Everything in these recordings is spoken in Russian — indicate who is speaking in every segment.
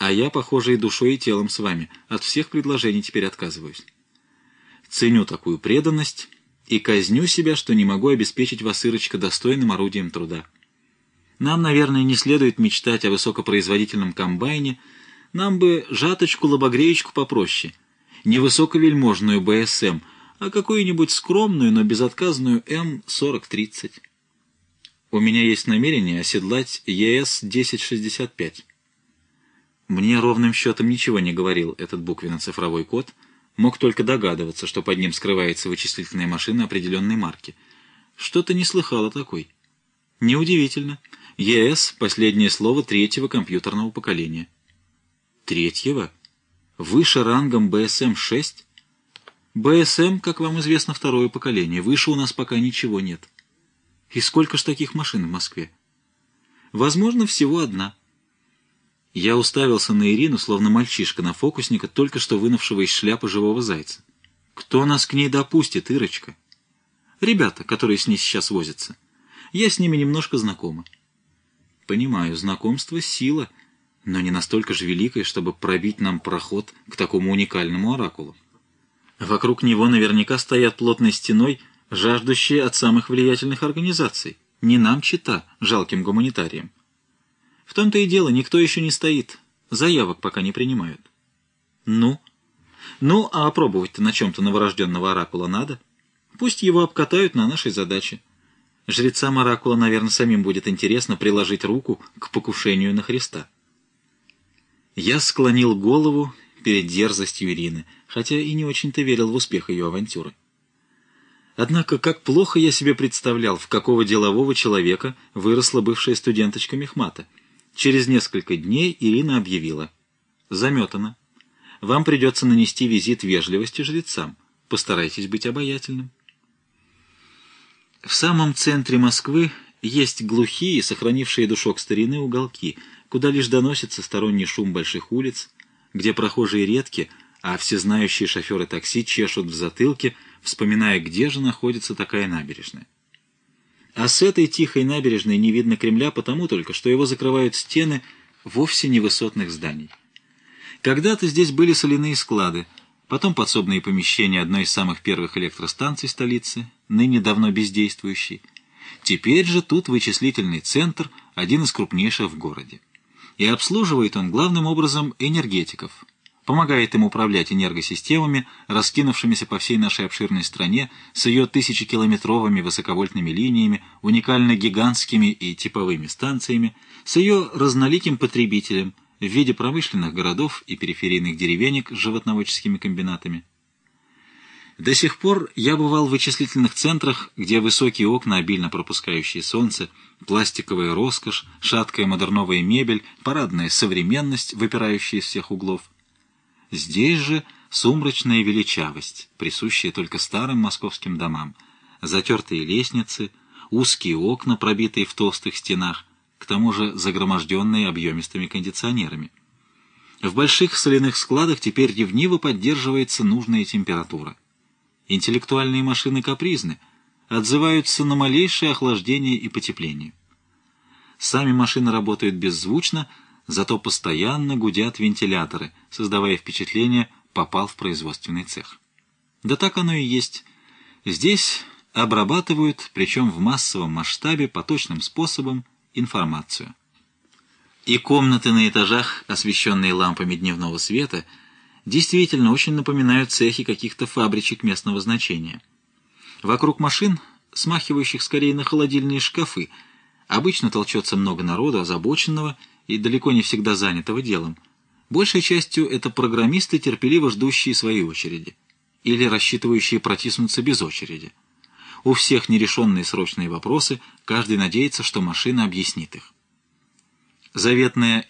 Speaker 1: А я, похоже, и душой, и телом с вами. От всех предложений теперь отказываюсь. Ценю такую преданность и казню себя, что не могу обеспечить вас, Ирочка, достойным орудием труда. Нам, наверное, не следует мечтать о высокопроизводительном комбайне, нам бы жаточку-лобогреечку попроще, не высоковельможную БСМ, а какую-нибудь скромную, но безотказную М-4030. У меня есть намерение оседлать ЕС-1065. Мне ровным счетом ничего не говорил этот буквенно-цифровой код, мог только догадываться, что под ним скрывается вычислительная машина определенной марки. Что-то не слыхал о такой. Неудивительно. ЕС — последнее слово третьего компьютерного поколения. Третьего? Выше рангом БСМ-6? БСМ, как вам известно, второе поколение. Выше у нас пока ничего нет. И сколько ж таких машин в Москве? Возможно, всего одна. Я уставился на Ирину, словно мальчишка на фокусника, только что вынувшего из шляпы живого зайца. Кто нас к ней допустит, Ирочка? Ребята, которые с ней сейчас возятся. Я с ними немножко знакома. Понимаю, знакомство — сила, но не настолько же великое, чтобы пробить нам проход к такому уникальному оракулу. Вокруг него наверняка стоят плотной стеной жаждущие от самых влиятельных организаций. Не нам чита, жалким гуманитариям. В том-то и дело, никто еще не стоит. Заявок пока не принимают. Ну, а опробовать-то на чем-то новорожденного оракула надо. Пусть его обкатают на нашей задаче. Жрецам оракула, наверное, самим будет интересно приложить руку к покушению на Христа. Я склонил голову перед дерзостью Ирины, хотя и не очень-то верил в успех ее авантюры. Однако, как плохо я себе представлял, в какого делового человека выросла бывшая студенточка мехмата. Через несколько дней Ирина объявила: «Заметано. Вам придется нанести визит вежливости жрецам. Постарайтесь быть обаятельным». В самом центре Москвы есть глухие, сохранившие душок старины уголки, куда лишь доносится сторонний шум больших улиц, где прохожие редки, а всезнающие шоферы такси чешут в затылке, вспоминая, где же находится такая набережная. А с этой тихой набережной не видно Кремля потому только, что его закрывают стены вовсе невысотных зданий. Когда-то здесь были соляные склады, потом подсобные помещения одной из самых первых электростанций столицы, ныне давно бездействующей. Теперь же тут вычислительный центр, один из крупнейших в городе. И обслуживает он главным образом энергетиков. Помогает им управлять энергосистемами, раскинувшимися по всей нашей обширной стране, с ее тысячекилометровыми высоковольтными линиями, уникально гигантскими и типовыми станциями, с ее разноликим потребителем в виде промышленных городов и периферийных деревенек с животноводческими комбинатами. До сих пор я бывал в вычислительных центрах, где высокие окна, обильно пропускающие солнце, пластиковая роскошь, шаткая модерновая мебель, парадная современность, выпирающая из всех углов. Здесь же сумрачная величавость, присущая только старым московским домам, затертые лестницы, узкие окна, пробитые в толстых стенах, к тому же загроможденные объемистыми кондиционерами. В больших соляных складах теперь ревниво поддерживается нужная температура. Интеллектуальные машины капризны, отзываются на малейшее охлаждение и потепление. Сами машины работают беззвучно, зато постоянно гудят вентиляторы, создавая впечатление «попал в производственный цех». Да так оно и есть. Здесь обрабатывают, причем в массовом масштабе, по точным способам, информацию. И комнаты на этажах, освещенные лампами дневного света, действительно очень напоминают цехи каких-то фабричек местного значения. Вокруг машин, смахивающих скорее на холодильные шкафы, обычно толчется много народу, озабоченного и далеко не всегда занятого делом. Большей частью это программисты, терпеливо ждущие своей очереди, или рассчитывающие протиснуться без очереди. У всех нерешенные срочные вопросы, каждый надеется, что машина объяснит их. Заветная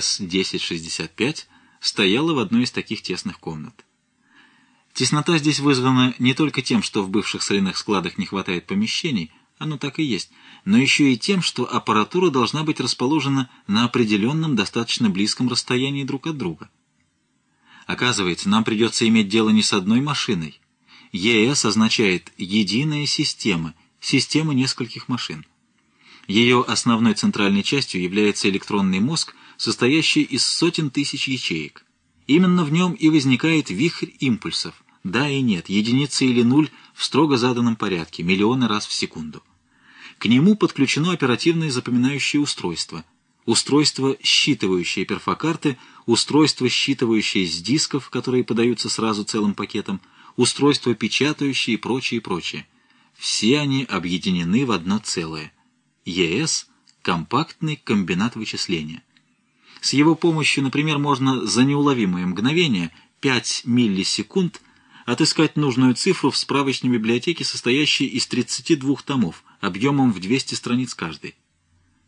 Speaker 1: ЕС-1065 стояла в одной из таких тесных комнат. Теснота здесь вызвана не только тем, что в бывших соляных складах не хватает помещений, оно так и есть, но еще и тем, что аппаратура должна быть расположена на определенном достаточно близком расстоянии друг от друга. Оказывается, нам придется иметь дело не с одной машиной. ЕС означает «единая система», система нескольких машин. Ее основной центральной частью является электронный мозг, состоящий из сотен тысяч ячеек. Именно в нем и возникает вихрь импульсов, да и нет, единицы или нуль в строго заданном порядке, миллионы раз в секунду. К нему подключено оперативное запоминающее устройство, устройство, считывающее перфокарты, устройство, считывающее с дисков, которые подаются сразу целым пакетом, устройство, печатающее и прочее, прочее. Все они объединены в одно целое. ЕС – компактный комбинат вычисления. С его помощью, например, можно за неуловимое мгновение, 5 миллисекунд, отыскать нужную цифру в справочной библиотеке, состоящей из 32 томов, объемом в 200 страниц каждый.